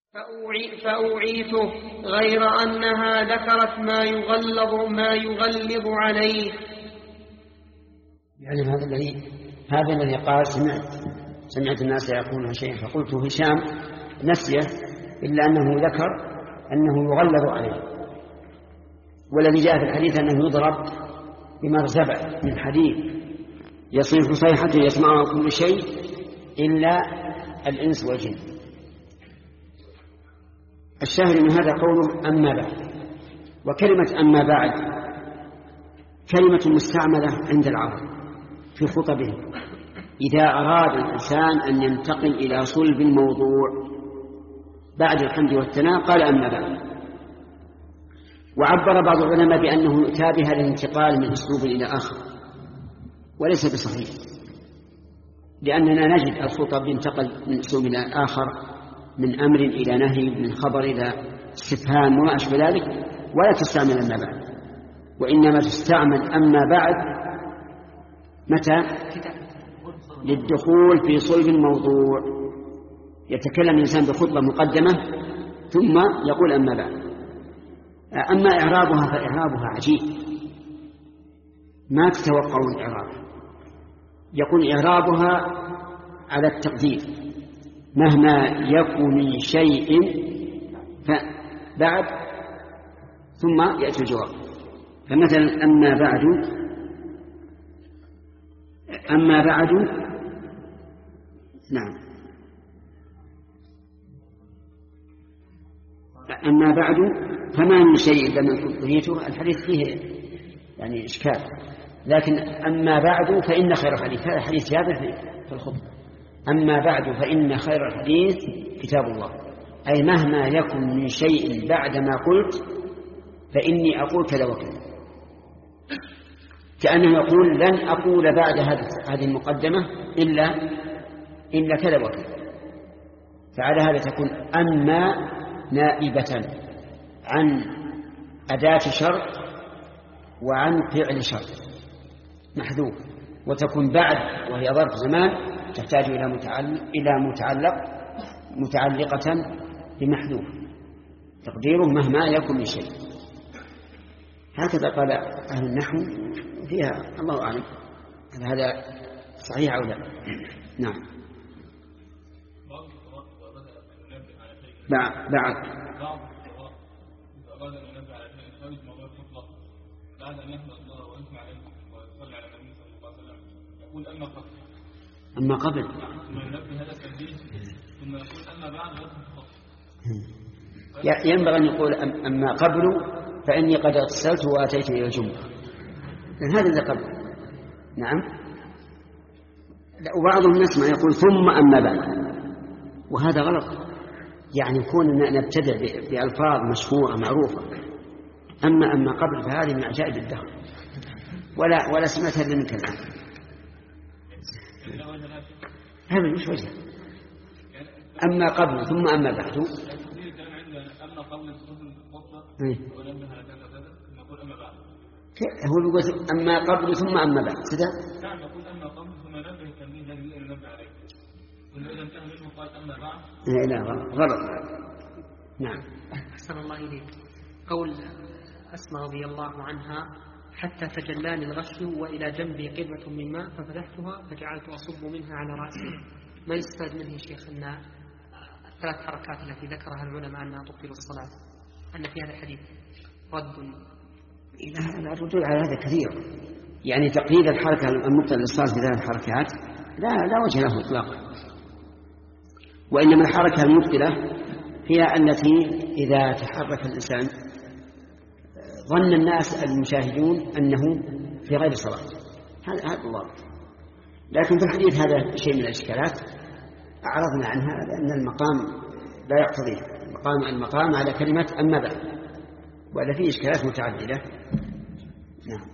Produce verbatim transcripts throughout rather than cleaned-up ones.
فأوعي فأوعيته غير أنها ذكرت ما يغلظ ما يغلظ عليه. يعني هذا الذي هذا الذي قال سمعت سمعت الناس يقولون شيئا فقلت هشام نسيه، إلا أنه ذكر أنه يغلظ عليه. والذي جاء في الحديث أنه يضرب بمرزبة من حديد يصيح صيحة يسمعها كل شيء إلا الإنس والجن. الشاهد من هذا قوله أما بعد. وكلمة أما بعد كلمة مستعملة عند العرب في خطبهم إذا أراد الإنسان أن ينتقل إلى صلب الموضوع بعد الحمد والثناء قال أما بعد. وعبر بعض العلماء بأنه يؤتى بها للانتقال من أسلوب إلى آخر، وليس بصحيح، لأننا نجد الخطب ينتقل من أسلوب إلى آخر، من أمر إلى نهي، من خبر إلى استفهام وما أشبه ذلك، ولا تستعمل أما بعد، وإنما تستعمل أما بعد متى؟ للدخول في صلب الموضوع. يتكلم الإنسان بخطبة مقدمة ثم يقول أما بعد. أما إعرابها فإعرابها عجيب، ما تتوقعون إعرابها. يكون إعرابها على التقدير مهما يكن من شيء فبعد ثم يأتي الجواب. فمثلا أما بعد أما بعد نعم أما بعد فما من شيء لم نريته. الحديث فيه يعني إشكال، لكن أما بعد فإن خير الحديث، هذا حديث جابر في الخطبة. أما بعد فإن خير الحديث كتاب الله، أي مهما يكن من شيء بعد ما قلت فإني أقول كذا وكذا، كأنه يقول لن أقول بعد هذه المقدمة إلا إلا كذا وكذا. فعلى هذا تكون أما نائبة عن أداة شرط وعن فعل شرط محذوف، وتكون بعد وهي ظرف زمان تحتاج إلى متعلق إلى متعلق متعلقة بمحذوف تقديره مهما يكن من شيء. هكذا قال أهل النحو فيها، الله أعلم هذا صحيح أو لا. نعم. بعد بعد بعد أن يحمد الله ويسمع عليه ويصلي على النبي صلى الله عليه وسلم يقول أما قبل أما قبل ثم ينبه هذا التنبيه ثم يقول أما بعد ينبغي أن يقول أما قبل فإني قد اغتسلت وأتيت إلى الجمعة، لأن هذا اللي قبل. نعم. وبعضهم نسمع يقول ثم أما بعد، وهذا غلط. يعني يكون نبتدع بألفاظ مشهورة معروفة. أما أما قبل فهذه من عجائب الدهر، ولا ولا سمعتها إلا منك الآن. هذا مش وجه. أما قبل ثم أما بعد. هو يقول أما قبل ثم أما بعد كذا. نعم يقول أما قبل ثم نبه التنبيه الذي ينبه عليه، وإذا انتهى منه قال أما بعد. لا لا غلط. نعم. أحسن الله إليك. قول أسماء رضي الله عنها حتى تجلاني الغش وإلى جنبي قدمة من ماء ففتحتها فجعلت أصب منها على رأسي. ما يستفاد منه شيخ أن الثلاث حركات التي ذكرها العلماء أنها تبطل الصلاة، أن في هذا الحديث رد إلى الرجوع على هذا كثير. يعني تقييد الحركة المبطلة للصلاة بثلاث حركات لا لا وجه له إطلاقا، وإنما الحركة المبطلة هي التي إذا تحرك الإنسان ظن الناس المشاهدون أنه في غير صلاة، هذا هذا الواضح. لكن في الحديث هذا شيء من الإشكالات أعرضنا عنها لأن المقام لا يقتضيه. المقام المقام على كلمة أما بعد، ولا فيه إشكالات متعددة. نعم.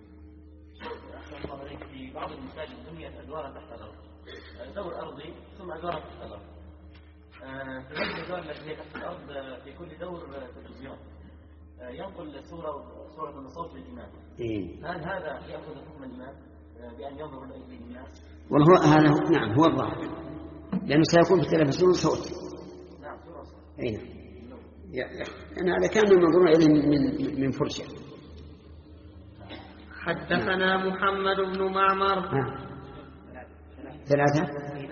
في بعض المساجد بنيت أدوار تحت الأرض، دور أرضي ثم أدوار تحت الأرض. في هذه الأدوار التي هي تحت الأرض في كل دور تلفزيون ينقل صورة صورة من صوت الإمام. إيه؟ هل هذا يأخذ حكم الإمام بأن ينظر إليه الناس؟ والله هذا نعم هو الظاهر، لأنه سيكون في التلفزيون صوت. نعم صورة. أين يعني هذا كان منظور إليه من من فرشة. حدثنا محمد بن معمر. ها. ثلاثة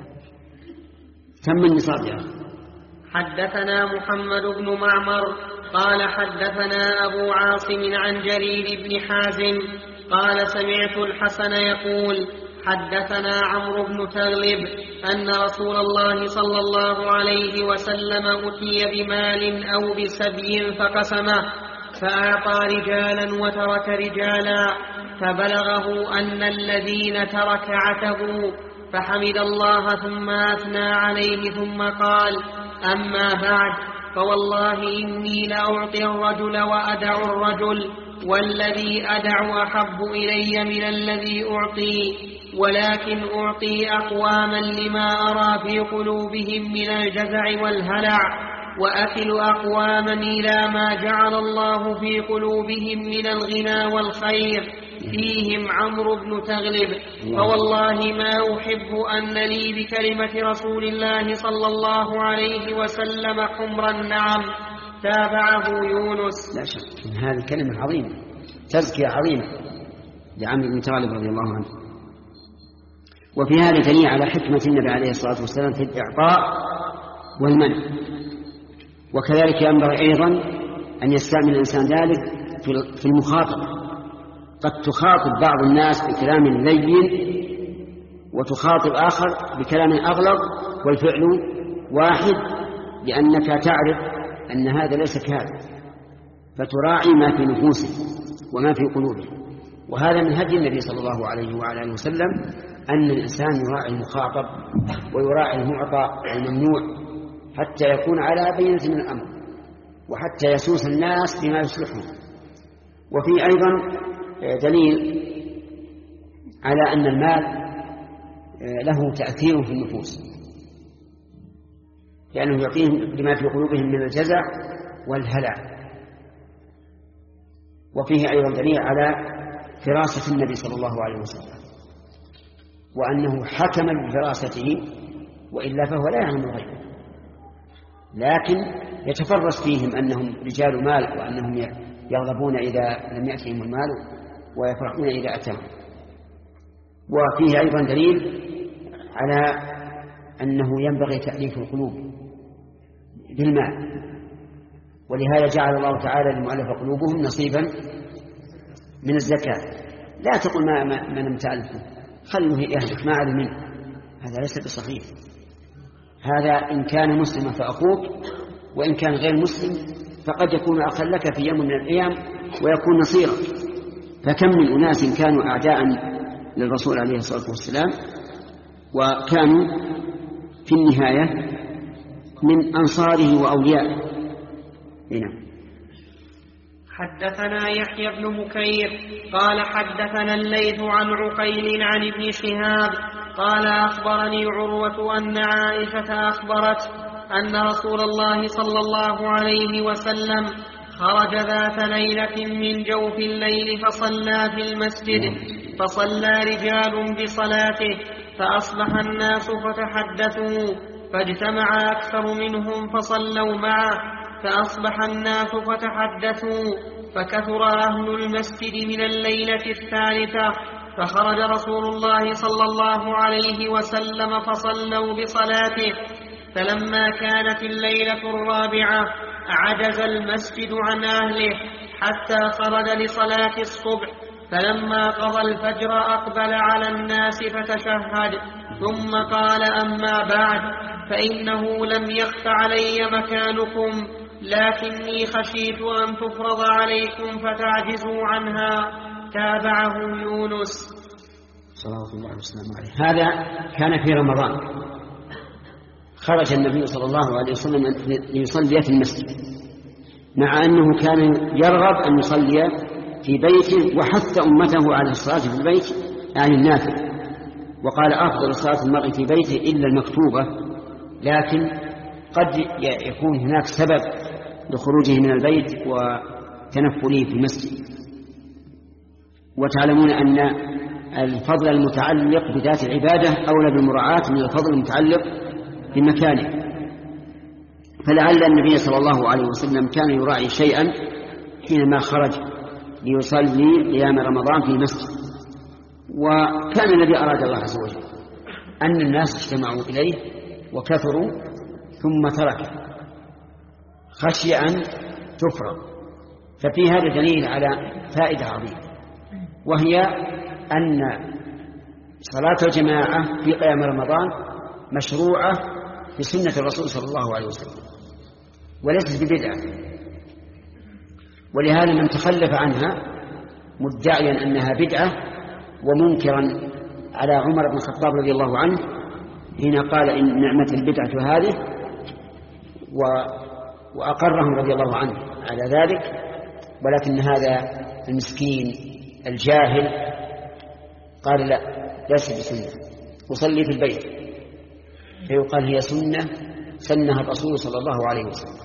كم من نصاب يا أخي؟ حدثنا محمد بن معمر قال حدثنا أبو عاصم عن جرير بن حازم قال سمعت الحسن يقول حدثنا عمرو بن تغلب أن رسول الله صلى الله عليه وسلم أتي بمال أو بسبي فقسمه فأعطى رجالا وترك رجالا فبلغه أن الذين ترك عتبوا فحمد الله ثم أثنى عليه ثم قال أما بعد فوالله إني لأعطي الرجل وأدع الرجل والذي أدع أحب إلي من الذي أعطي ولكن أعطي أقواما لما أرى في قلوبهم من الجزع والهلع وأكل أقواما إلى ما جعل الله في قلوبهم من الغنى والخير فيهم عمرو بن تغلب فوالله ما أحب أن لي بكلمة رسول الله صلى الله عليه وسلم حمر النعم. تابعه يونس. لا شك إن هذه كلمة عظيمة تزكية عظيمة لعمرو بن تغلب رضي الله عنه. وفي هذا دليل على حكمة النبي عليه الصلاة والسلام في الإعطاء والمنع. وكذلك ينبغي أيضا أن يستعمل الإنسان ذلك في المخاطبة. قد تخاطب بعض الناس بكلام لين وتخاطب آخر بكلام أغلظ والفعل واحد لأنك تعرف أن هذا ليس كهذا فتراعي ما في نفوسه وما في قلوبه. وهذا من هدي النبي صلى الله عليه وعلى آله وسلم أن الإنسان يراعي المخاطب ويراعي المعطى والممنوع حتى يكون على بينة من الأمر وحتى يسوس الناس بما يصلحهم. وفي أيضا دليل على أن المال له تأثير في النفوس لأنه يعطيهم لما في قلوبهم من الجزع والهلع. وفيه أيضا دليل على فراسة النبي صلى الله عليه وسلم وأنه حكم بفراسته وإلا فهو لا يعلم الغيب لكن يتفرس فيهم أنهم رجال مال وأنهم يغضبون إذا لم يأتهم المال ويفرحون إذا أتاهم. وفيه أيضا دليل على أنه ينبغي تأليف القلوب بالمال ولهذا جعل الله تعالى لمؤلف قلوبهم نصيبا من الزكاة. لا تقل ما, ما, ما لم تألفه خلوه يهلك ما علم منه هذا ليس بصحيح. هذا إن كان مسلما فأخوك وإن كان غير مسلم فقد يكون أخا لك في يوم من الأيام ويكون نصيرا. فكم من أناس كانوا أعداء للرسول عليه الصلاة والسلام وكانوا في النهاية من أنصاره وأوليائه. هنا حدثنا يحيى بن بكير قال حدثنا الليث عن عقيل عن ابن شهاب قال أخبرني عروة أن عائشة أخبرت أن رسول الله صلى الله عليه وسلم خرج ذات ليلة من جوف الليل فصلى في المسجد فصلى رجال بصلاته فأصبح الناس فتحدثوا فاجتمع أكثر منهم فصلوا معه فأصبح الناس فتحدثوا فكثر أهل المسجد من الليلة الثالثة فخرج رسول الله صلى الله عليه وسلم فصلوا بصلاته فلما كانت الليلة الرابعة عجز المسجد عن أهله حتى خرج لصلاة الصبح فلما قضى الفجر أقبل على الناس فتشهد ثم قال أما بعد فإنه لم يخف علي مكانكم لكني خشيت أن تفرض عليكم فتعجزوا عنها. تابعه يونس. صلى الله عليه وسلم. هذا كان في رمضان خرج النبي صلى الله عليه وسلم ليصلي في المسجد مع أنه كان يرغب أن يصلي في بيته وحث أمته على الصلاة في البيت يعني النافل وقال أفضل صلاة المرء في بيته إلا المكتوبة لكن قد يكون هناك سبب لخروجه من البيت وتنفله في المسجد. وتعلمون أن الفضل المتعلق بذات العبادة أولى بالمراعاة من الفضل المتعلق بمكانه. فلعل النبي صلى الله عليه وسلم كان يراعي شيئا حينما خرج ليصلي قيام رمضان في مسجد، وكان الذي أراد الله عز وجل أن الناس اجتمعوا إليه وكثروا ثم تركه خشي أن تفرض. ففي هذا دليل على فائدة عظيمة، وهي أن صلاة الجماعة في قيام رمضان مشروعة بسنة الرسول صلى الله عليه وسلم وليست ببدعة، ولهذا من تخلف عنها مدعيا أنها بدعة ومنكرا على عمر بن الخطاب رضي الله عنه حين قال إن نعمة البدعة هذه، وأقرهم رضي الله عنه على ذلك، ولكن هذا المسكين الجاهل قال لا ليس بسنة، أصلي في البيت، فيقال هي سنة سنها الرسول صلى الله عليه وسلم.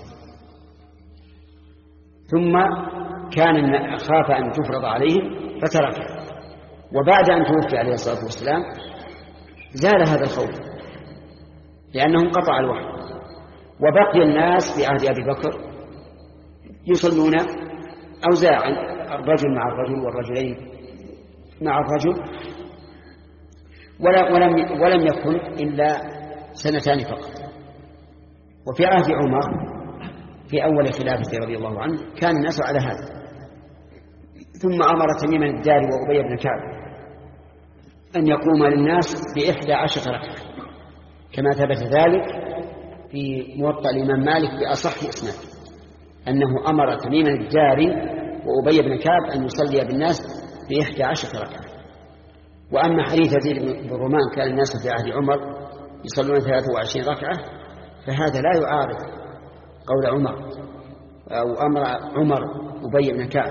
ثم كان خاف أن تفرض عليهم فتركها، وبعد أن توفي عليه الصلاة والسلام زال هذا الخوف لأنه انقطع الوحي، وبقي الناس في عهد أبي بكر يصلون أوزاعا، الرجل مع الرجل والرجلين مع الرجل، ولم, ولم يكن إلا سنتان فقط. وفي عهد عمر في أول خلافته رضي الله عنه كان الناس على هذا، ثم أمر تميم الداري وأبي بن كعب أن يقوم للناس بإحدى عشر ركعة، كما ثبت ذلك في موطأ الإمام مالك بأصح إسناد أنه أمر تميم الداري وأبي بن كعب أن يصلي بالناس بإحدى عشر ركعة. وأما حديث يزيد بن رومان كان الناس في عهد عمر يصلون ثلاثة وعشرين ركعة، فهذا لا يعارض قول عمر أو أمر عمر أبي بن كعب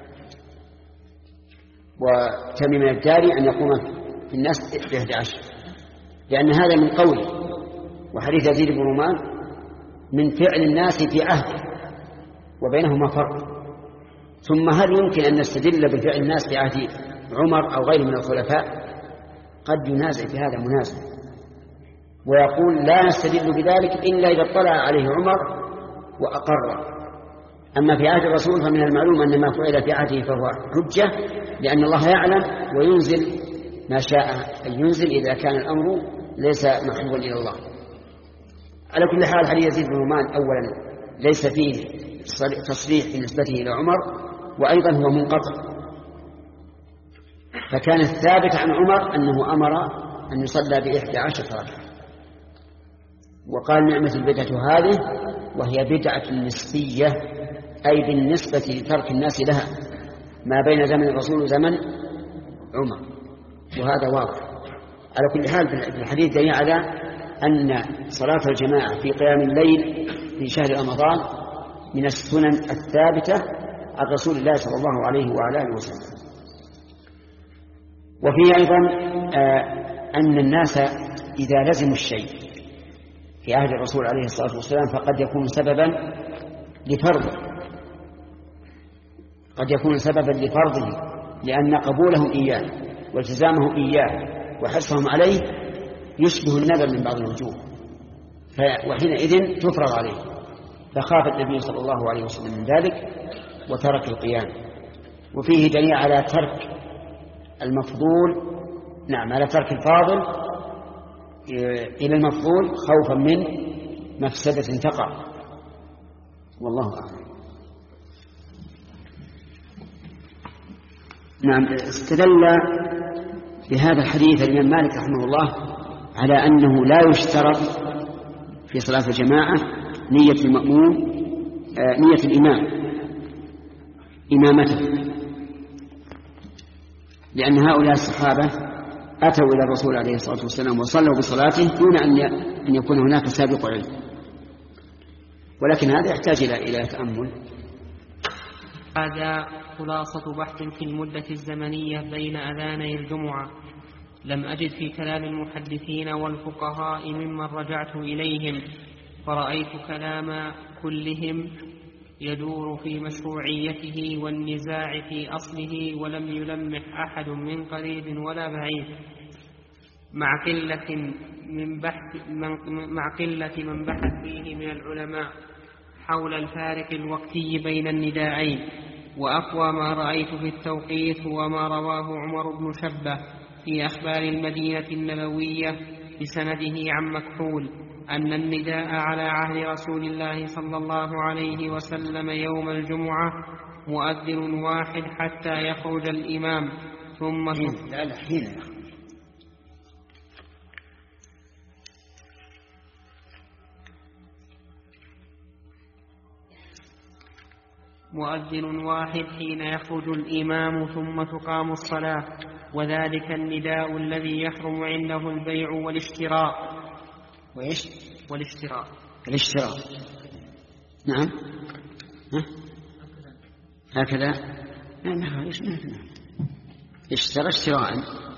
وتميم الداري أن يقوم في الناس بإحدى عشر، لأن هذا من قوله، وحديث يزيد بن رومان من فعل الناس في عهده وبينهما فرق. ثم هل يمكن أن نستدل بفعل الناس في عهد عمر أو غيره من الخلفاء؟ قد ينازع في هذا منازع ويقول لا نستدل بذلك إلا إذا اطلع عليه عمر وأقر. أما في عهد الرسول فمن المعلوم أن ما فعل في عهده فهو حجة، لأن الله يعلم وينزل ما شاء أن ينزل إذا كان الأمر ليس محبوبا إلى الله. على كل حال حديث يزيد بن رومان أولا ليس فيه تصريح بنسبته إلى عمر، وأيضا هو منقطع، فكان الثابت عن عمر أنه أمر أن يصلى بإحدى عشر ركعة. وقال نعمة البدعة هذه، وهي بدعة نسبية أي بالنسبة لترك الناس لها ما بين زمن الرسول وزمن عمر، وهذا واضح. على كل حال في الحديث دليل على أن صلاة الجماعة في قيام الليل في شهر رمضان من السنن الثابتة عن رسول الله صلى الله عليه وعلى آله وسلم. وفي أيضا آه أن الناس إذا لزموا الشيء في عهد الرسول عليه الصلاة والسلام فقد يكون سببا لفرضه، قد يكون سببا لفرضه، لأن قبولهم إياه والتزامهم إياه وحرصهم عليه يشبه النذر من بعض الوجوه، وحينئذ تفرض عليه. فخاف النبي صلى الله عليه وسلم من ذلك وترك القيام. وفيه دليل على ترك المفضول، نعم على ترك الفاضل إلى المفضول خوفا من مفسدة تقع، والله أعلم. نعم، استدل بهذا الحديث الإمام مالك رحمه الله على أنه لا يشترط في صلاة الجماعة نية المأموم، آه نية الإمام إمامته، لأن هؤلاء الصحابة أتوا إلى الرسول عليه الصلاة والسلام وصلوا بصلاته دون أن يكون هناك سابق علم، ولكن هذا يحتاج إلى تأمل. هذا خلاصة بحث في المدة الزمنية بين أذاني الجمعة. لم أجد في كلام المحدثين والفقهاء ممن رجعت إليهم، فرأيت كلام كلهم يدور في مشروعيته والنزاع في أصله، ولم يلمح أحد من قريب ولا بعيد. مع قلة من بحث مع قلة من بحث فيه من العلماء حول الفارق الوقتي بين النداءين. وأقوى ما رأيت في التوقيت هو ما رواه عمر بن شبة في أخبار المدينة النبوية بسنده عن مكحول أن النداء على عهد رسول الله صلى الله عليه وسلم يوم الجمعة مؤذن واحد حتى يخرج الإمام ثم لا لا حين مؤذن واحد حين يخرج الإمام ثم تقام الصلاة، وذلك النداء الذي يحرم عنده البيع والاشتراء. وإيش؟ والاشتراء. الاشتراء. نعم. ها؟ هكذا. لا ما إيش نعم. اشترى اشتراء.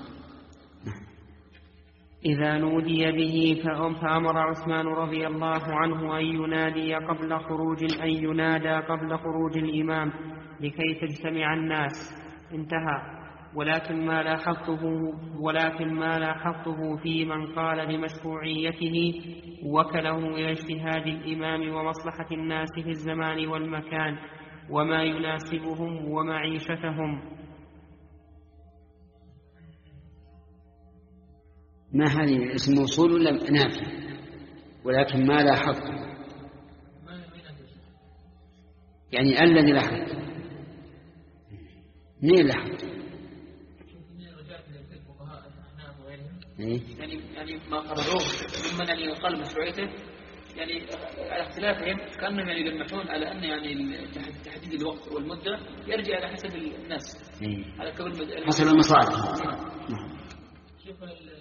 إذا نودي به فأمر عثمان رضي الله عنه أن ينادي قبل خروج أن ينادى قبل خروج الإمام لكي تجتمع الناس. انتهى. ولكن ما لاحظته ولكن ما لاحظته في من قال بمشروعيته وكله إلى اجتهاد الإمام ومصلحة الناس في الزمان والمكان وما يناسبهم ومعيشتهم. ما هذه اسم موصول ولا نافي؟ ولكن ما لاحظت يعني الذي لاحظت مين لاحظت؟ يعني يعني ما قرروه ممن يعني قال مشروعيته يعني على اختلافهم كانهم يعني يلمحون على ان يعني تحديد الوقت والمده يرجع على حسب الناس على كل حسب المصالح. شوف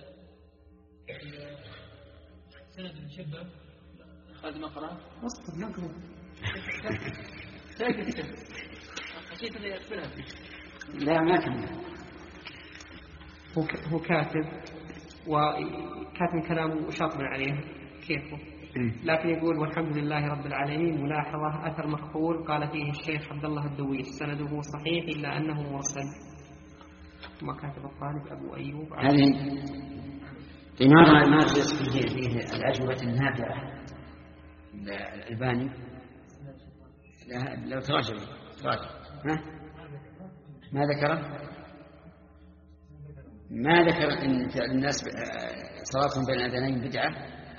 سند المشبه خالد ما قرأ اصبر نقرأ ساكت خشيت اني اقفلها. لا ما كان هو كاتب وكاتب كلامه شاطر عليه كيفه، لكن يقول والحمد لله رب العالمين. ملاحظة أثر مقبول قال فيه الشيخ عبد الله الدويش سنده صحيح إلا أنه مرسل. ما كاتب الطالب أبو أيوب. هذه إنارة ما فيه فيه الأجوبة النافعة الألباني. لو تراجع تراجع ها ما ذكره ما ذكر إن الناس صلاتهم بين الأذانين بدعة.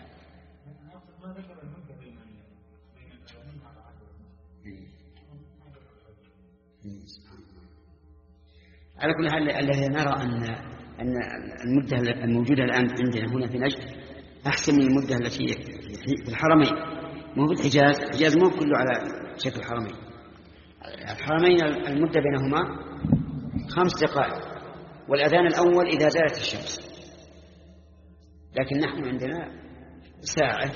على كل حال الذي نرى أن أن المدة الموجودة الآن عندنا هنا في نجد أحسن من المدة التي في الحرمين. مو في الحجاز، الحجاز مو كله على شكل الحرمين. الحرمين المدة بينهما خمس دقائق والأذان الأول إذا زالت الشمس، لكن نحن عندنا ساعة.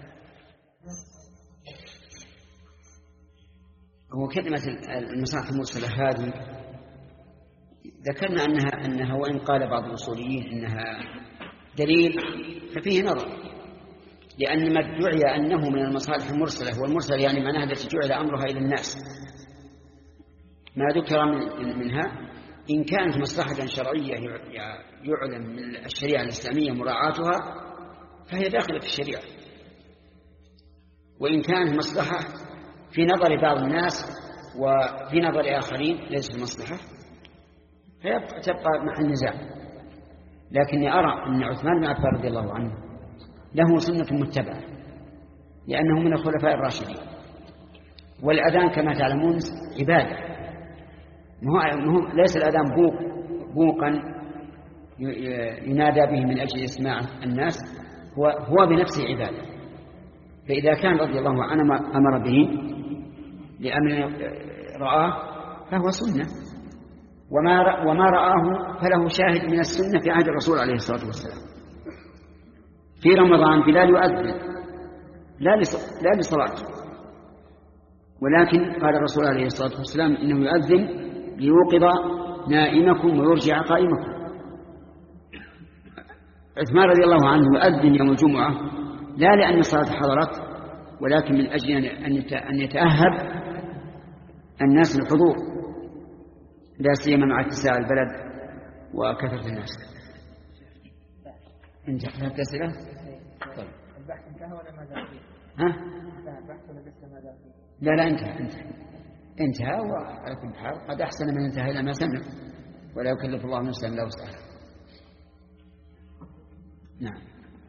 هو كلمة المصالح المرسلة هذه ذكرنا أنها, أنها وإن قال بعض الأصوليين إنها دليل ففيه نظر، لأن ما ادعي أنه من المصالح المرسلة، والمرسل يعني معناها التي جعل أمرها إلى الناس، ما ذكر من منها إن كانت مصلحة شرعية يعلم من الشريعة الإسلامية مراعاتها فهي داخلة في الشريعة، وإن كانت مصلحة في نظر بعض الناس وفي نظر آخرين ليست مصلحة تبقى محل نزاع. لكني أرى أن عثمان بن عفان رضي الله عنه له سنة متبعة لأنه من الخلفاء الراشدين، والأذان كما تعلمون عبادة، مهو ليس الأذان بوق بوقا ينادى به من أجل إسماع الناس، هو, هو بنفسه عبادة. فإذا كان رضي الله عنه أمر به لأمر رآه فهو سنة، وما وما رآه فله شاهد من السنة في عهد الرسول عليه الصلاة والسلام. في رمضان بلال يؤذن لا لصلاته، ولكن قال الرسول عليه الصلاة والسلام إنه يؤذن ليوقظ نائمكم ويرجع قائمكم. عثمان رضي الله عنه يؤذن يوم الجمعة لا لأن الصلاة حضرت، ولكن من أجل أن يتأهب الناس للحضور، لا سيما مع اتساع البلد وكثرة الناس. انت حسبت أسئلة؟ طيب البحث انتهى ولا ما زال فيه؟ ها؟ انتهى البحث ولا لسه ما زال فيه؟ لا لا انتهى انتهى انتهى وعلى كل حال قد أحسن من انتهى إلى ما سمع ولا يكلف الله نفسا إلا وسعها. نعم.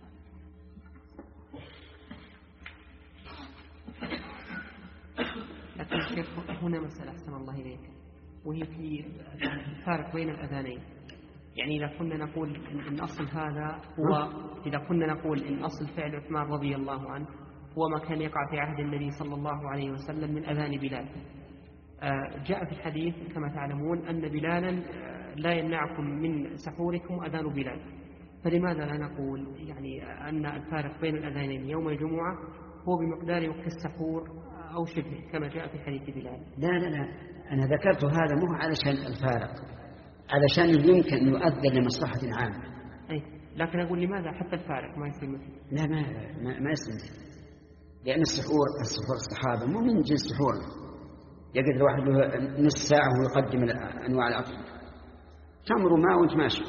لكن الشيخ هنا مسألة أحسن الله إليك، وهي في الفارق بين الأذانين. يعني إذا كنا نقول إن أصل هذا هو إذا كنا نقول إن أصل فعل عثمان رضي الله عنه هو ما كان يقع في عهد النبي صلى الله عليه وسلم من أذان بلال. جاء في الحديث كما تعلمون أن بلالا لا يمنعكم من سحوركم أذان بلال، فلماذا لا نقول يعني أن الفارق بين الأذانين يوم الجمعة هو بمقدار وقت السحور أو شبه كما جاء في حديث بلال؟ لا لا لا أنا ذكرت هذا مو علشان الفارق، علشان يمكن أن يؤذن لمصلحة عامة. أي لكن أقول لماذا حتى الفارق ما يصير مثل؟ لا ما ما, ما يصير، لأن السحور السحور الصحابة مو من جنس سحورنا. يقدر الواحد له نص ساعة ويقدم أنواع الأطعمة، تمر ماء وانت ماشي.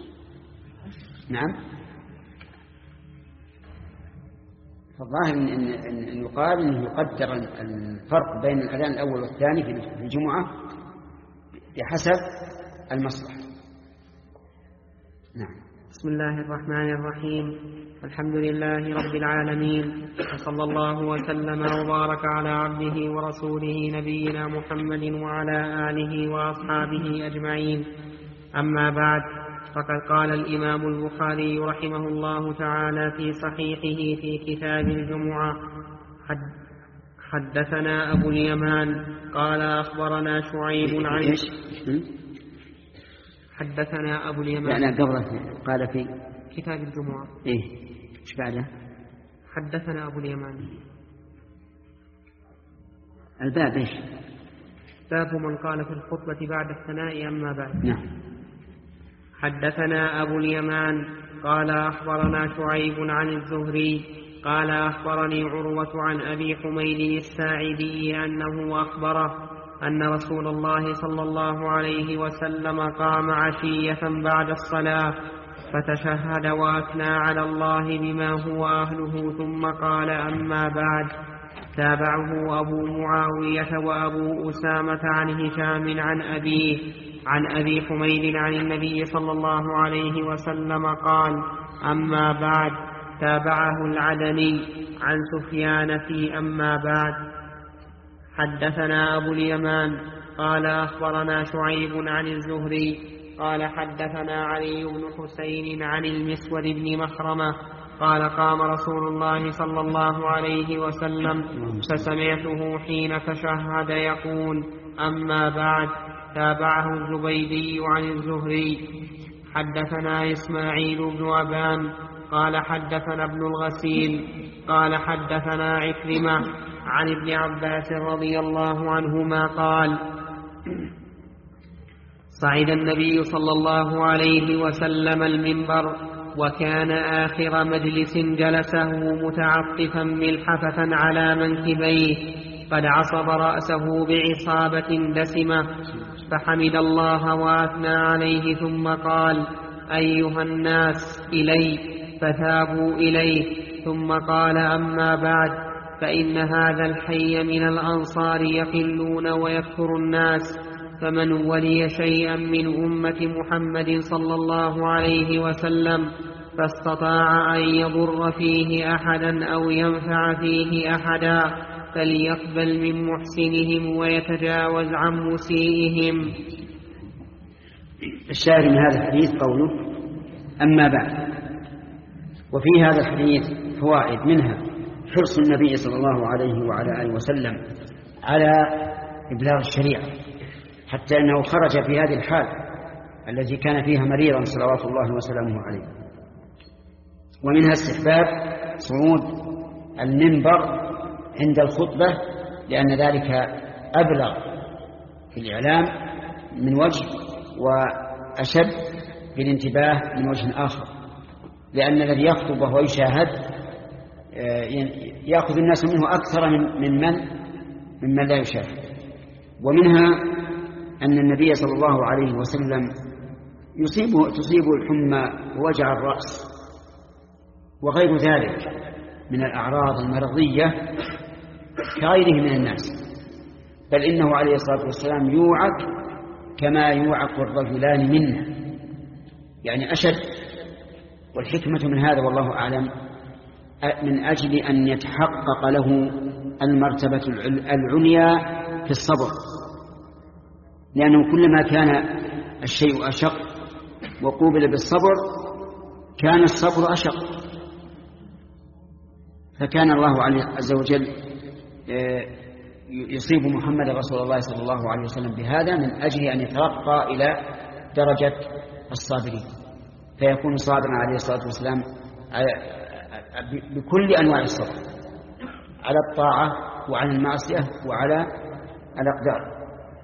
نعم. فالظاهر إن, إن, إن يقال إنه يقدر الفرق بين الأذان الأول والثاني في الجمعة بحسب المصلحة. نعم. بسم الله الرحمن الرحيم. الحمد لله رب العالمين، وصلى الله وسلم وبارك على عبده ورسوله نبينا محمد وعلى آله وأصحابه أجمعين. أما بعد، فقد قال الإمام البخاري رحمه الله تعالى في صحيحه في كتاب الجمعة: حدثنا أبو اليمان قال أخبرنا شعيب عن حدثنا أبو اليمان يعني قبله قال في كتاب الجمعة. إيه إيش بعده؟ حدثنا أبو اليمان. الباب إيش؟ باب من قال في الخطبة بعد الثناء أما بعد. نعم. حدثنا أبو اليمان قال أخبرنا شعيب عن الزهري قال أخبرني عروة عن أبي حميد الساعدي أنه أخبره أن رسول الله صلى الله عليه وسلم قام عشية بعد الصلاة فتشهد وأثنى على الله بما هو أهله ثم قال: أما بعد. تابعه أبو معاوية وأبو أسامة عن هشام عن أبيه عن أبي حميد عن النبي صلى الله عليه وسلم قال: أما بعد. تابعه العدني عن سفيان في أما بعد. حدثنا أبو اليمان قال أخبرنا شعيب عن الزهري قال حدثنا علي بن حسين عن المسود بن مخرمة قال: قام رسول الله صلى الله عليه وسلم فسمعته حين تشهد يقول: أما بعد. تابعه الزبيدي عن الزهري. حدثنا إسماعيل بن أبان قال حدثنا ابن الغسيل قال حدثنا عكرمة عن ابن عباس رضي الله عنهما قال: صعد النبي صلى الله عليه وسلم المنبر وكان آخر مجلس جلسه متعطفا ملحفة على منكبيه قد عصب رأسه بعصابة دسمة فحمد الله وأثنى عليه ثم قال: أيها الناس إلي، فثابوا إليه ثم قال: أما بعد، فإن هذا الحي من الأنصار يقلون ويكثر الناس، فمن ولي شيئا من أمة محمد صلى الله عليه وسلم فاستطاع أن يضر فيه أحدا أو ينفع فيه أحدا فليقبل من محسنهم ويتجاوز عن مسيئهم. الشاهد من هذا الحديث قوله: أما بعد. وفي هذا الحديث فوائد، منها حرص النبي صلى الله عليه وعلى آله وسلم على إبلاغ الشريعة، حتى أنه خرج في هذه الحال التي كان فيها مريضا صلوات الله وسلامه عليه. ومنها استحباب صعود المنبر عند الخطبة، لأن ذلك أبلغ في الإعلام من وجه وأشد في الانتباه من وجه آخر، لأن الذي يخطب وهو يشاهد يأخذ الناس منه أكثر من من ممن لا يشاهد. ومنها أن النبي صلى الله عليه وسلم يصيبه تصيب الحمى ووجع الرأس وغير ذلك من الأعراض المرضية كغيره من الناس، بل إنه عليه الصلاة والسلام يوعك كما يوعك الرجلان منه، يعني أشد. والحكمة من هذا والله أعلم من أجل أن يتحقق له المرتبة العليا في الصبر، لأنه كلما كان الشيء أشق وقوبل بالصبر كان الصبر أشق. فكان الله عز وجل يصيب محمد رسول الله صلى الله عليه وسلم بهذا من أجل أن يترقى إلى درجة الصابرين، فيكون صابرا عليه الصلاة والسلام بكل أنواع الصبر، على الطاعة وعلى المعصية وعلى الأقدار.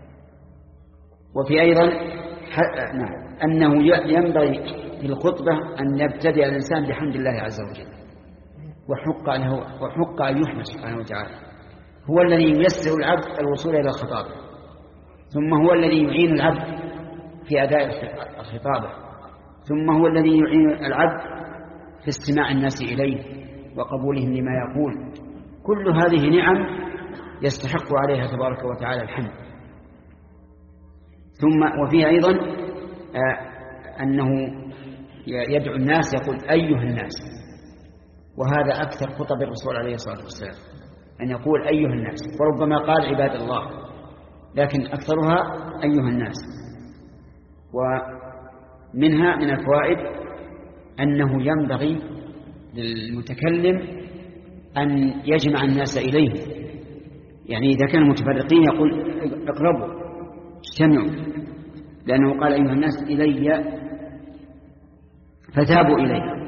وفي أيضا نعم أنه ينبغي في الخطبة أن يبتدئ الإنسان بحمد الله عز وجل، وحق أن وحق أن يحمد سبحانه وتعالى. هو الذي ييسر العبد الوصول إلى الخطاب، ثم هو الذي يعين العبد في أداء الخطابة، ثم هو الذي يعين العبد في استماع الناس إليه وقبولهم لما يقول. كل هذه نعم يستحق عليها تبارك وتعالى الحمد. ثم وفيه أيضا أنه يدعو الناس يقول أيها الناس، وهذا أكثر خطب الرسول عليه الصلاة والسلام أن يقول أيها الناس، وربما قال عباد الله، لكن أكثرها أيها الناس. ومنها من الفوائد أنه ينبغي للمتكلم أن يجمع الناس إليه، يعني إذا كانوا متفرقين يقول اقربوا اجتمعوا، لأنه قال أيها الناس إلي فذهبوا إليه.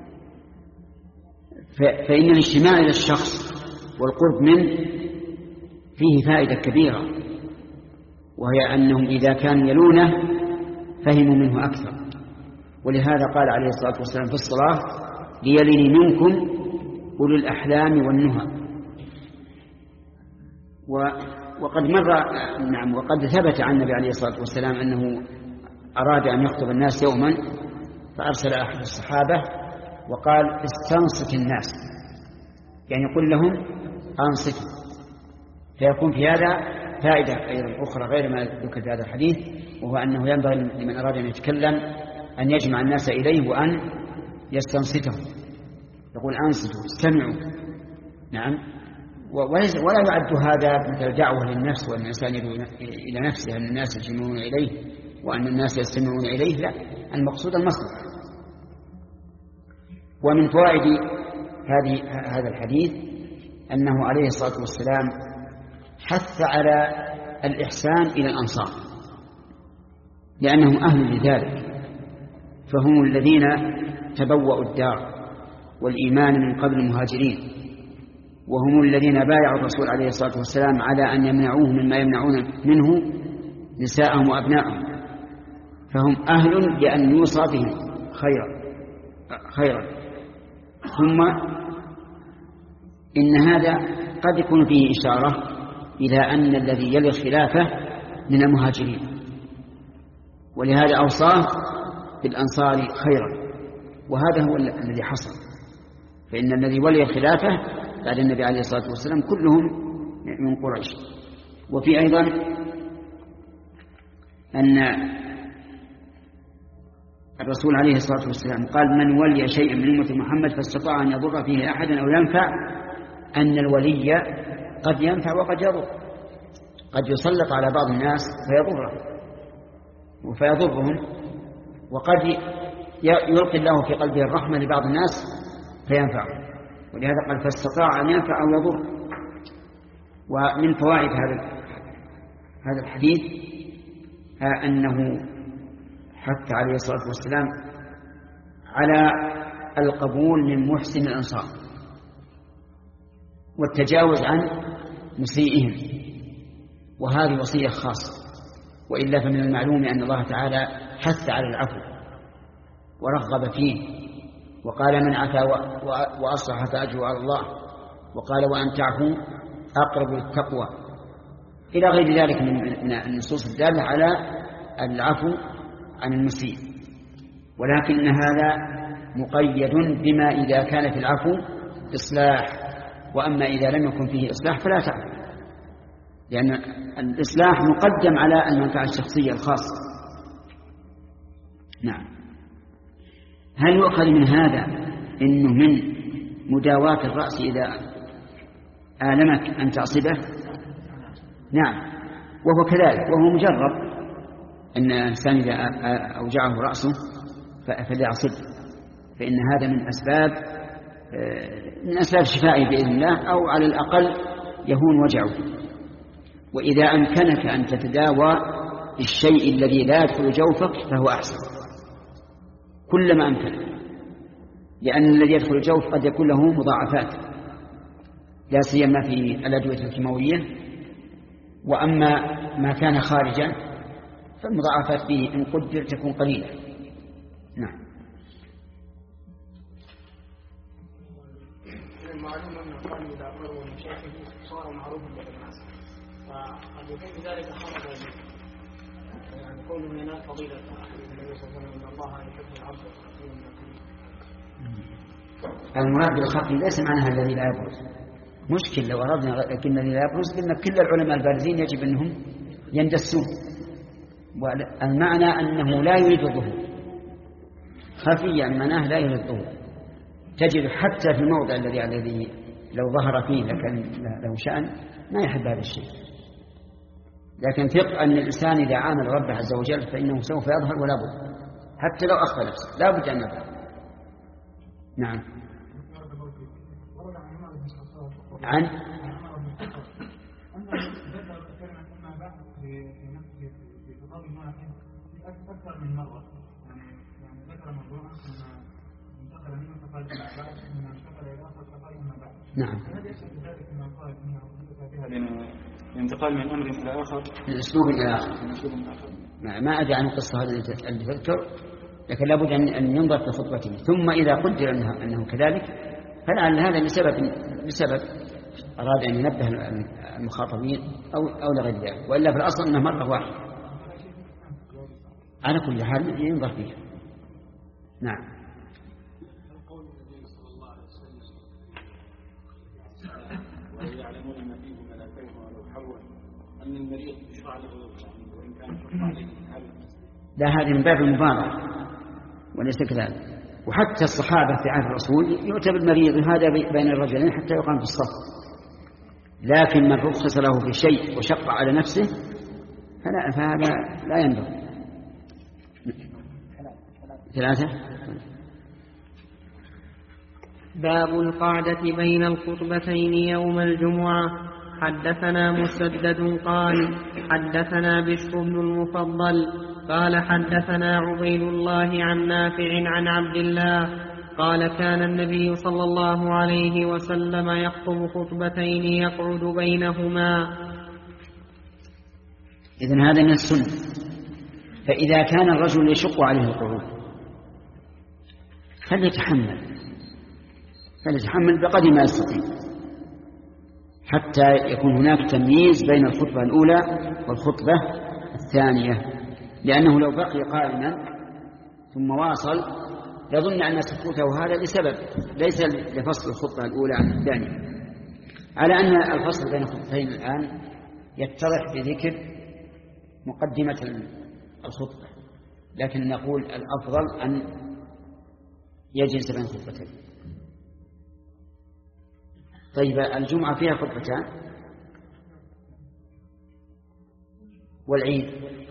فإن الاجتماع إلى الشخص والقرب منه فيه فائدة كبيرة، وهي أنهم إذا كانوا يلونه فهموا منه أكثر. ولهذا قال عليه الصلاة والسلام في الصلاة ليلني منكم أولو الأحلام والنهى. وقد مر نعم وقد ثبت عن النبي عليه الصلاة والسلام أنه أراد أن يخطب الناس يوما، فأرسل أحد الصحابة وقال استنصت الناس، يعني يقول لهم أنصتوا. فيكون في هذا فائدة أيضا أخرى غير ما ذكر في هذا الحديث، وهو أنه ينبغي لمن أراد أن يتكلم أن يجمع الناس إليه وأن يستنصتهم، يقول أنصتوا استمعوا. نعم. ولا يعد هذا مثل دعوة للنفس، وأن الإنسان يدعو إلى نفسه أن الناس يجمعون إليه وأن الناس يستمعون إليه، لا، المقصود المصلحة. ومن فوائد هذه هذا الحديث أنه عليه الصلاة والسلام حث على الإحسان إلى الأنصار، لأنهم أهل لذلك، فهم الذين تبوأوا الدار والإيمان من قبل المهاجرين، وهم الذين بايعوا الرسول عليه الصلاة والسلام على أن يمنعوه مما يمنعون منه نساءهم وأبنائهم، فهم أهل لأن يوصى بهم خيرا خيرا. ثم إن هذا قد يكون فيه إشارة إلى أن الذي يلي الخلافة من المهاجرين، ولهذا أوصاه بالأنصار خيرا، وهذا هو الذي حصل. فإن الذي ولي الخلافة بعد النبي عليه الصلاة والسلام كلهم من قريش. وفي أيضا أن الرسول عليه الصلاة والسلام قال من ولي شيئا من أمة محمد فاستطاع أن يضر فيه أحدا أو ينفع، أن الولي قد ينفع وقد يضر، قد يسلط على بعض الناس فيضره وفيضرهم، وقد يلقي الله في قلبه الرحمة لبعض الناس فينفعه، ولهذا قال فاستطاع أن ينفع أو يضر. ومن فوائد هذا هذا الحديث أنه حث عليه الصلاة والسلام على القبول من محسن الأنصار والتجاوز عن مسيئهم، وهذه وصية خاصة، وإلا فمن المعلوم أن الله تعالى حث على العفو ورغب فيه، وقال من عفا وأصلح فأجره على الله، وقال وأن تعفوا أقرب للتقوى، إلى غير ذلك من النصوص الدالة على العفو عن المسيء. ولكن هذا مقيد بما إذا كان في العفو إصلاح، وأما إذا لم يكن فيه إصلاح فلا تعفو، لأن الإصلاح مقدم على المنفعة الشخصية الخاصة. نعم. هل يؤخذ من هذا إنه من مداواة الرأس إذا آلمك أن تعصبه؟ نعم، وهو كذلك، وهو مجرب أن الإنسان إذا أوجعه رأسه فليعصب، فإن هذا من أسباب من أسباب شفائه بإذن الله، أو على الأقل يهون وجعه. وإذا أمكنك أن تتداوى الشيء الذي لا يدخل جوفك فهو أحسن كلما أمكن، لأن الذي يدخل الجوف قد يكون له مضاعفات، لا سيما في الأدوية الكيماوية. وأما ما كان خارجا فالمضاعفات به إن قدر تكون قليلة. نعم. المعلوم أن قال إذا أقروا من شيخه صار معروفا بالناس، فقد يكون ذلك خرج يعني كون من هناك فضيلة النبي صلى الله عليه وسلم أن الله يحب العبد ويقيم من المراد بالخفي ليس معناها الذي لا يبرز. مشكل لو أردنا لكن الذي لا يبرز قلنا كل العلماء البارزين يجب أنهم يندسون، والمعنى أنه لا يريد الظهور. خفيا معناه لا يريد الظهور، تجد حتى في الموضع الذي الذي لو ظهر فيه لكن له شأن ما يحب هذا الشيء. لكن ثق أن الإنسان إذا عامل ربه عز وجل فإنه سوف يظهر ولا بد، حتى لو أخفى نفسه لا بد أن يظهر. نعم. عن أكثر من مرة، يعني يعني ذكر موضوعا أن انتقل منه فقال من انتقل إلى آخر فقال ما بعد. نعم. هل يشهد ذلك ما قال إنه الانتقال من أمر إلى آخر من أسلوب إلى آخر. ما أدري عن القصة هذه اللي تذكر، لكن لابد أن ينظر في خطبته، ثم إذا قدر أنه, أنه كذلك فلعل هذا لسبب لسبب أراد أن ينبه المخاطبين أو أو لغير ذلك، وإلا في الأصل أنه مرة واحدة. على كل حال ينظر فيه. نعم. قول النبي صلى الله عليه وسلم ويعلمون ما فيه ملائكته ولو حول أن المريض يشرع له وإن كان يشرع عليه لا، هذه من باب المبالغة وليس كذلك. وحتى الصحابة في عهد الرسول يؤتى بالمريض هذا بين الرجلين حتى يقام في الصف، لكن من رخص له في شيء وشق على نفسه فلا فهذا لا ينبغي. ثلاثة. باب القعدة بين الخطبتين يوم الجمعة. حدثنا مسدد قال حدثنا بشر بن المفضل قال حدثنا عبيد الله عن نافع عن عبد الله قال كان النبي صلى الله عليه وسلم يخطب خطبتين يقعد بينهما. إذن هذا من السنة. فإذا كان الرجل يشق عليه القعود فليتحمل فليتحمل بقدر ما يستطيع حتى يكون هناك تمييز بين الخطبة الأولى والخطبة الثانية، لأنه لو بقي قائما ثم واصل يظن أن سكوته هذا لسبب ليس لفصل الخطبة الأولى عن الثانية، على أن الفصل بين الخطبتين الآن يتضح بذكر مقدمة الخطبة، لكن نقول الأفضل أن يجلس بين خطبتين. طيب الجمعة فيها خطبتان والعيد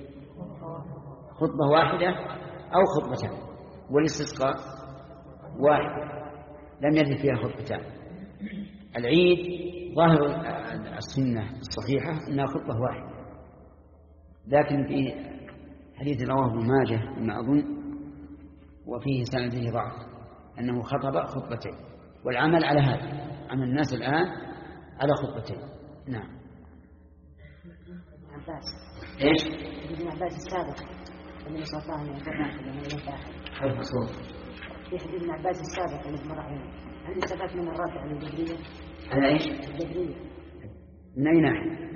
خطبة واحدة أو خطبتان، والاستسقاء واحد لم يرد فيها خطبتان. العيد ظاهر السنة الصحيحة أنها خطبة واحدة، لكن في حديث رواه ابن ماجه ما أظن وفيه سنده ضعف أنه خطب خطبتين، والعمل على هذا عمل الناس الآن على خطبتين. نعم. عباس إيش؟ ابن عباس السابق الذي صلى الله عليه وسلم حرف صوت في حديث ابن عباس السابق الذي مر علينا هل استفدت من الرافع عن الجبرية؟ على إيش؟ الجبرية من أي ناحية؟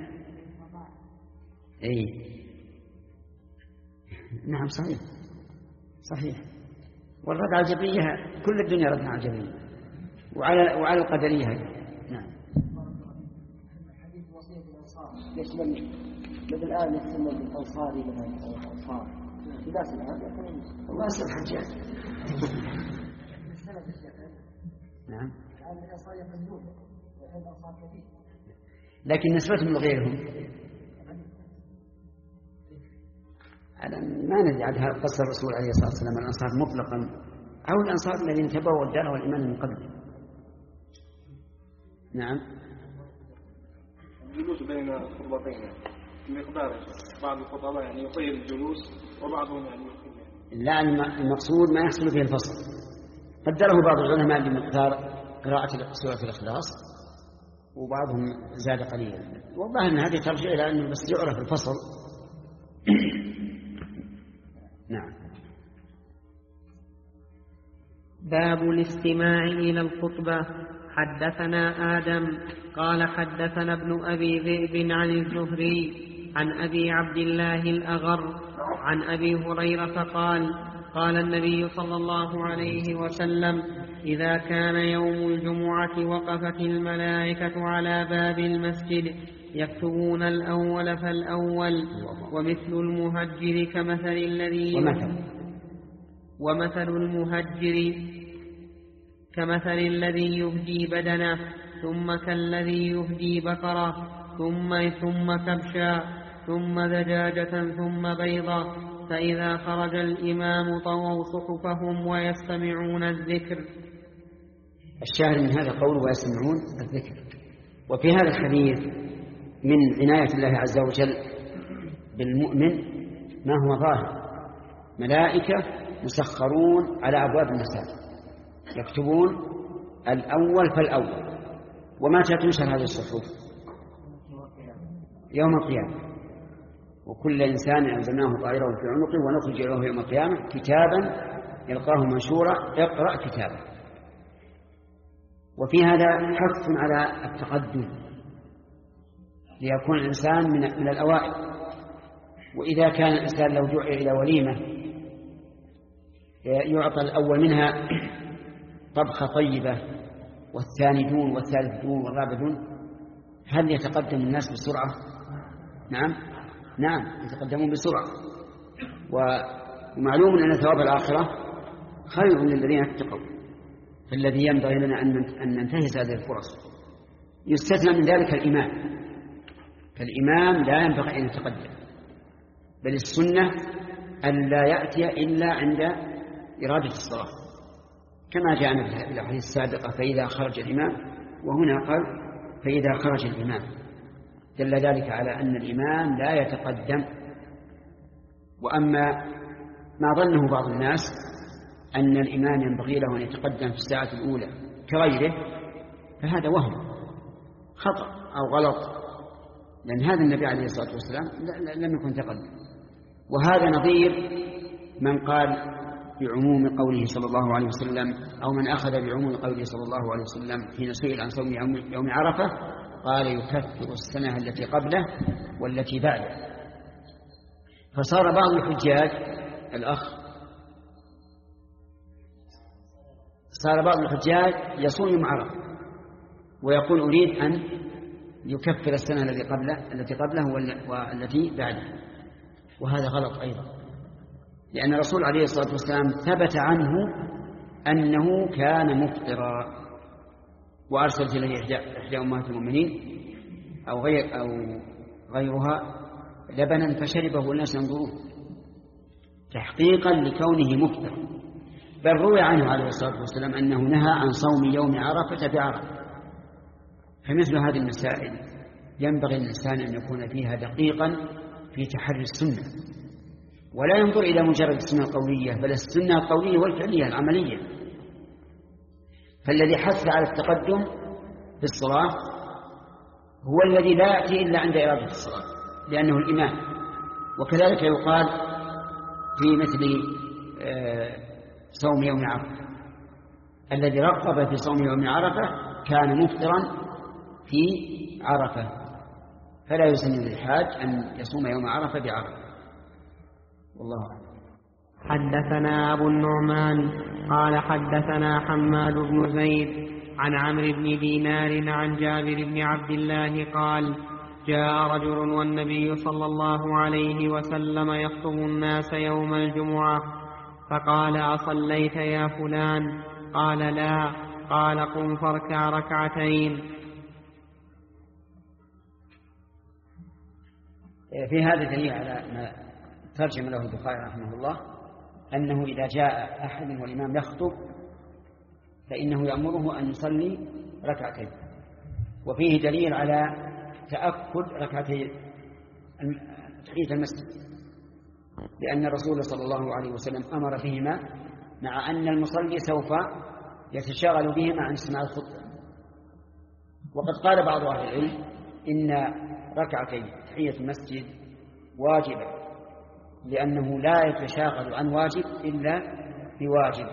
إيه نعم صحيح صحيح والرد على الجبرية كل الدنيا رد على الجبرية وعلى وعلى القدرية. نعم. حديث وصية الأنصار يشمل مثل الآن يسمى بالأنصاري مثلا أو الأنصار لباس الآن الله يسلم حجاج. نعم. لكن نسبتهم لغيرهم أنا ما ندري عن قصة الرسول عليه الصلاة والسلام الأنصار مطلقا أو الأنصار الذين تبوا الدار والإيمان من قبل. نعم. الجلوس بين الخطبتين المقدار بعض الخطباء يعني يطيل الجلوس وبعضهم يعني لا المقصود ما يحصل فيه الفصل. قدره بعض العلماء بمقدار قراءة سورة الإخلاص وبعضهم زاد قليلا. والله أن هذه ترجع إلى أنه بس يعرف الفصل. نعم. باب الاستماع إلى الخطبة. حدثنا آدم قال حدثنا ابن أبي ذئب عن الزهري عن أبي عبد الله الأغر عن أبي هريرة قال قال النبي صلى الله عليه وسلم إذا كان يوم الجمعة وقفت الملائكة على باب المسجد يكتبون الأول فالأول ومثل المهجر كمثل الذي ومثل, ومثل المهجر كمثل الذي يهدي بدنه ثم كالذي يهدي بقرة ثم ثم كبشا ثم دجاجة ثم بيضة فإذا خرج الإمام طووا صحفهم ويستمعون الذكر. الشاهد من هذا قوله ويستمعون الذكر. وفي هذا الحديث من عناية الله عز وجل بالمؤمن ما هو ظاهر. ملائكة مسخرون على أبواب المساجد يكتبون الأول فالأول. ومتى تنشر هذه الصحف؟ يوم القيامة. وكل إنسان أنزلناه طائره في عنقه ونخرج له يوم القيامة كتابا يلقاه منشورا اقرأ كتابه. وفي هذا حث على التقدم ليكون الإنسان من, من الأوائل. وإذا كان الإنسان لو دعي إلى وليمة يعطى الأول منها طبخة طيبة والثاني دون والثالث دون والرابع دون، هل يتقدم الناس بسرعة؟ نعم نعم يتقدمون بسرعة. ومعلوم أن ثواب الآخرة خير للذين اتقوا، فالذي ينبغي لنا أن ننتهز هذه الفرص. يستثنى من ذلك الإمام، فالإمام لا ينبغي أن يتقدم، بل السنة أن لا يأتي إلا عند إرادة الصلاة كما جاءنا في الأحاديث السابقة فإذا خرج الإمام، وهنا قال فإذا خرج الإمام، دل ذلك على أن الإمام لا يتقدم. وأما ما ظنه بعض الناس أن الإمام ينبغي له أن يتقدم في الساعة الأولى كغيره فهذا وهم خطأ أو غلط، لأن هذا النبي عليه الصلاة والسلام لم يكن تقدم. وهذا نظير من قال بعموم قوله صلى الله عليه وسلم أو من أخذ بعموم قوله صلى الله عليه وسلم حين سئل عن صوم يوم عرفة قال يكفر السنة التي قبله والتي بعده. فصار بعض الحجاج الأخ صار بعض الحجاج يصوم يوم عرفة ويقول أريد أن يكفر السنة التي قبله التي قبله والتي بعده، وهذا غلط أيضا، لأن الرسول عليه الصلاة والسلام ثبت عنه أنه كان مفطرا وأرسلت إليه إحدى أمهات المؤمنين أو غير أو غيرها لبنا فشربه والناس ينظرون تحقيقا لكونه مفطر. بل روي عنه عليه الصلاة والسلام أنه نهى عن صوم يوم عرفة بعرفة. فمثل هذه المسائل ينبغي الإنسان أن يكون فيها دقيقا في تحري السنة، ولا ينظر إلى مجرد السنة القولية بل السنة القولية والفعلية العملية. فالذي حث على التقدم في الصلاة هو الذي لا يأتي إلا عند إرادة الصلاة لأنه الإمام. وكذلك يقال في مثل صوم يوم عرفة، الذي رغب في صوم يوم عرفة كان مفطرا في عرفة، فلا يسن للحاج أن يصوم يوم عرفة بعرفة. والله أعلم. حدثنا أبو النعمان قال حدثنا حماد بن زيد عن عمرو بن دينار عن جابر بن عبد الله قال جاء رجل والنبي صلى الله عليه وسلم يخطب الناس يوم الجمعة فقال أصليت يا فلان؟ قال لا. قال قم فاركع ركعتين. في هذا دليل على ما ترجم له البخاري رحمه الله أنه إذا جاء أحد والإمام يخطب فإنه يأمره أن يصلي ركعتين. وفيه دليل على تأكد ركعتي تحية المسجد لأن الرسول صلى الله عليه وسلم أمر بهما مع أن المصلي سوف يتشاغل بهما عن سماع الخطبة. وقد قال بعض أهل العلم إن ركعتي تحية المسجد واجبة لأنه لا يتشاغل عن واجب إلا بواجب.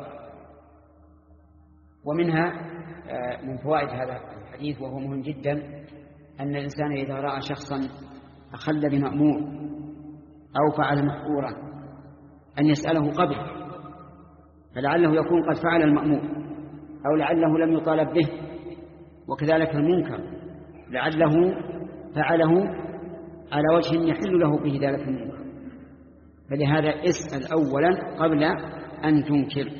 ومنها من فوائد هذا الحديث وهو مهم جدا أن الإنسان إذا رأى شخصا أخل بمأمور أو فعل محظورا أن يسأله قبل، فلعله يكون قد فعل المأمور أو لعله لم يطالب به، وكذلك المنكر لعله فعله على وجه يحل له به ذلك المنكر، فلهذا اسأل أولا قبل أن تنكر.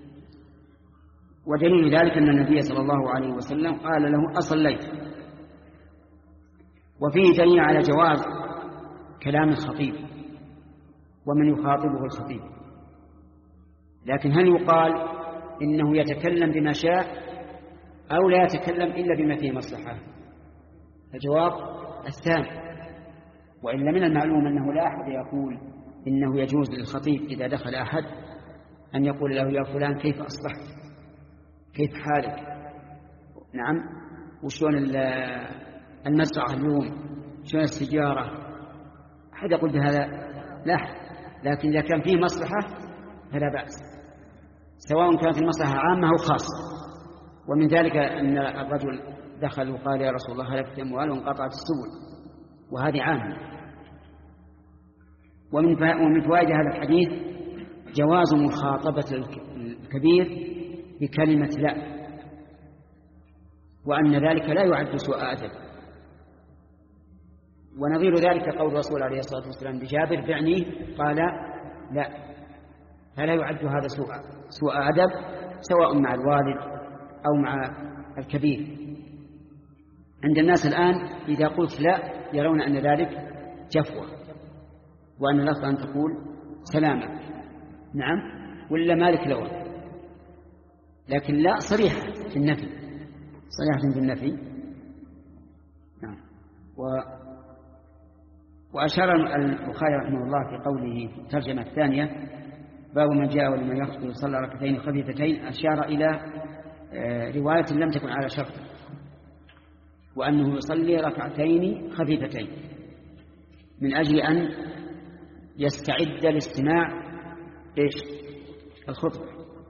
ودليل ذلك أن النبي صلى الله عليه وسلم قال له أصليت. وفيه دليل على جواز كلام الخطيب ومن يخاطبه الخطيب، لكن هل يقال إنه يتكلم بما شاء أو لا يتكلم إلا بما فيه مصلحة؟ الجواب الثاني. وإلا من المعلوم أنه لا أحد يقول إنه يجوز للخطيب إذا دخل أحد أن يقول له يا فلان كيف أصبحت، كيف حالك، نعم، وشون المزرعة اليوم، شون السجارة، أحد يقول بهذا لا أحد. لكن إذا كان فيه مصلحة فلا بأس، سواء كانت المصلحة عامة أو خاصة. ومن ذلك أن الرجل دخل وقال يا رسول الله هلكت أموال وانقطعت السبل، وهذه عامة. ومن فوائد هذا الحديث جواز مخاطبة الكبير بكلمة لا، وأن ذلك لا يعد سوء أدب. ونظير ذلك قول الرسول عليه الصلاة والسلام بجابر بعني قال لا، فلا يعد هذا سوء سوء أدب سواء مع الوالد أو مع الكبير. عند الناس الآن إذا قلت لا يرون أن ذلك جفوة، وأن الأصل أن تقول سلامة، نعم، ولا مالك لوى، لكن لا صريحة في النفي، صريحة في النفي، نعم. و وأشار البخاري رحمه الله في قوله في الترجمة الثانية باب من جاء ولمن يخطب يصلى ركعتين خفيفتين، أشار إلى رواية لم تكن على شرط، وأنه يصلي ركعتين خفيفتين من أجل أن يستعد لاستماع إيش الخطبة.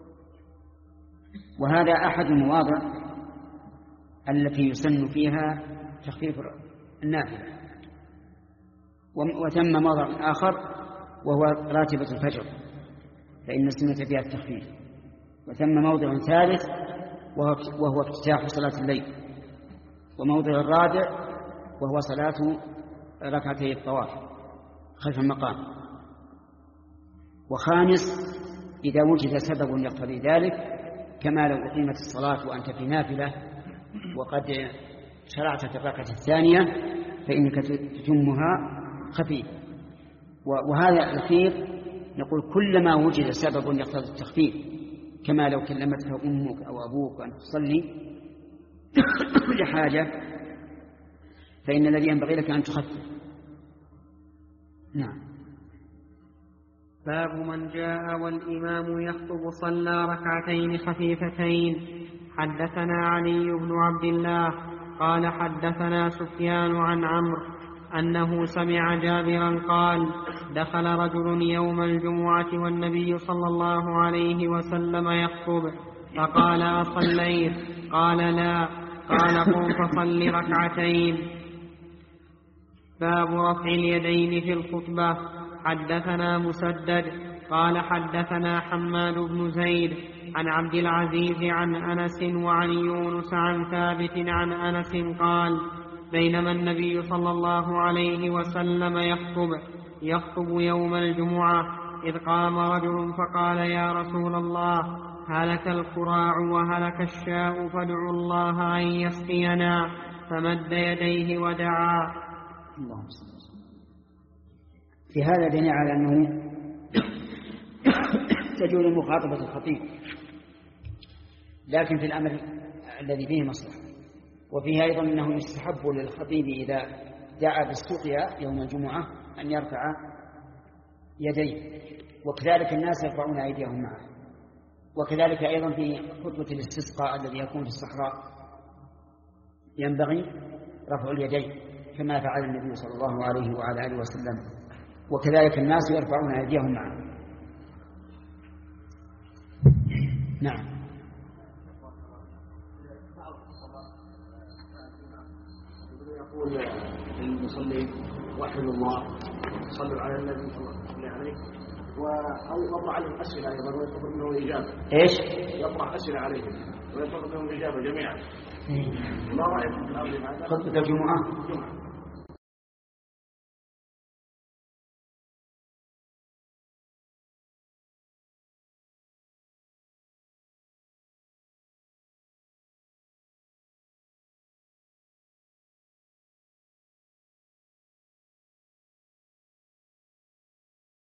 وهذا أحد المواضع التي يسن فيها تخفيف النافلة. وثم موضع آخر وهو راتبة الفجر فإن السنة فيها التخفيف. وثم موضع ثالث وهو افتتاح صلاة الليل. وموضع الرابع وهو صلاة ركعتي الطواف خلف المقام. وخامس إذا وجد سبب يقتضي ذلك، كما لو أقيمت الصلاة وأنت في نافلة وقد شرعت في الركعة الثانية فإنك تتمها خفيف. وهذا الأخير نقول كلما وجد سبب يقتضي التخفيف، كما لو كلمتك أمك أو أبوك أن تصلي لحاجة فإن الذي ينبغي لك أن تخفف. نعم. باب من جاء والإمام يخطب صلى ركعتين خفيفتين. حدثنا علي بن عبد الله قال حدثنا سفيان عن عمرو أنه سمع جابرا قال دخل رجل يوم الجمعة والنبي صلى الله عليه وسلم يخطب فقال أصليت؟ قال لا. قال قم فصل ركعتين. باب رفع اليدين في الخطبة. حدثنا مسدد قال حدثنا حماد بن زيد عن عبد العزيز عن أنس وعن يونس عن ثابت عن أنس قال بينما النبي صلى الله عليه وسلم يخطب يخطب يوم الجمعة إذ قام رجل فقال يا رسول الله هلك القراع وهلك الشاء فادعوا الله أن يسقينا فمد يديه ودعا. اللهم صل وسلم. في هذا دليل على أنه تجوز مخاطبة الخطيب، لكن في الأمر الذي فيه مصلحة. وفيه أيضا أنه يستحب للخطيب إذا دعا بالسقيا يوم الجمعة أن يرفع يديه، وكذلك الناس يرفعون أيديهم معه. وكذلك أيضا في خطبة الاستسقاء الذي يكون في الصحراء ينبغي رفع اليدين كما فعل النبي صلى الله عليه وعلى آله وسلم، وكذلك الناس يرفعون أيديهم معه. نعم. يقول المصلين وحدوا الله صلوا على النبي صلى الله عليه وسلم ويطرح عليهم أسئلة أيضا ويطلب منهم الإجابة. إيش؟ يطرح أسئلة عليهم ويطلب منهم الإجابة جميعا. ما رأيكم في الأمر هذا؟ خطبة الجمعة.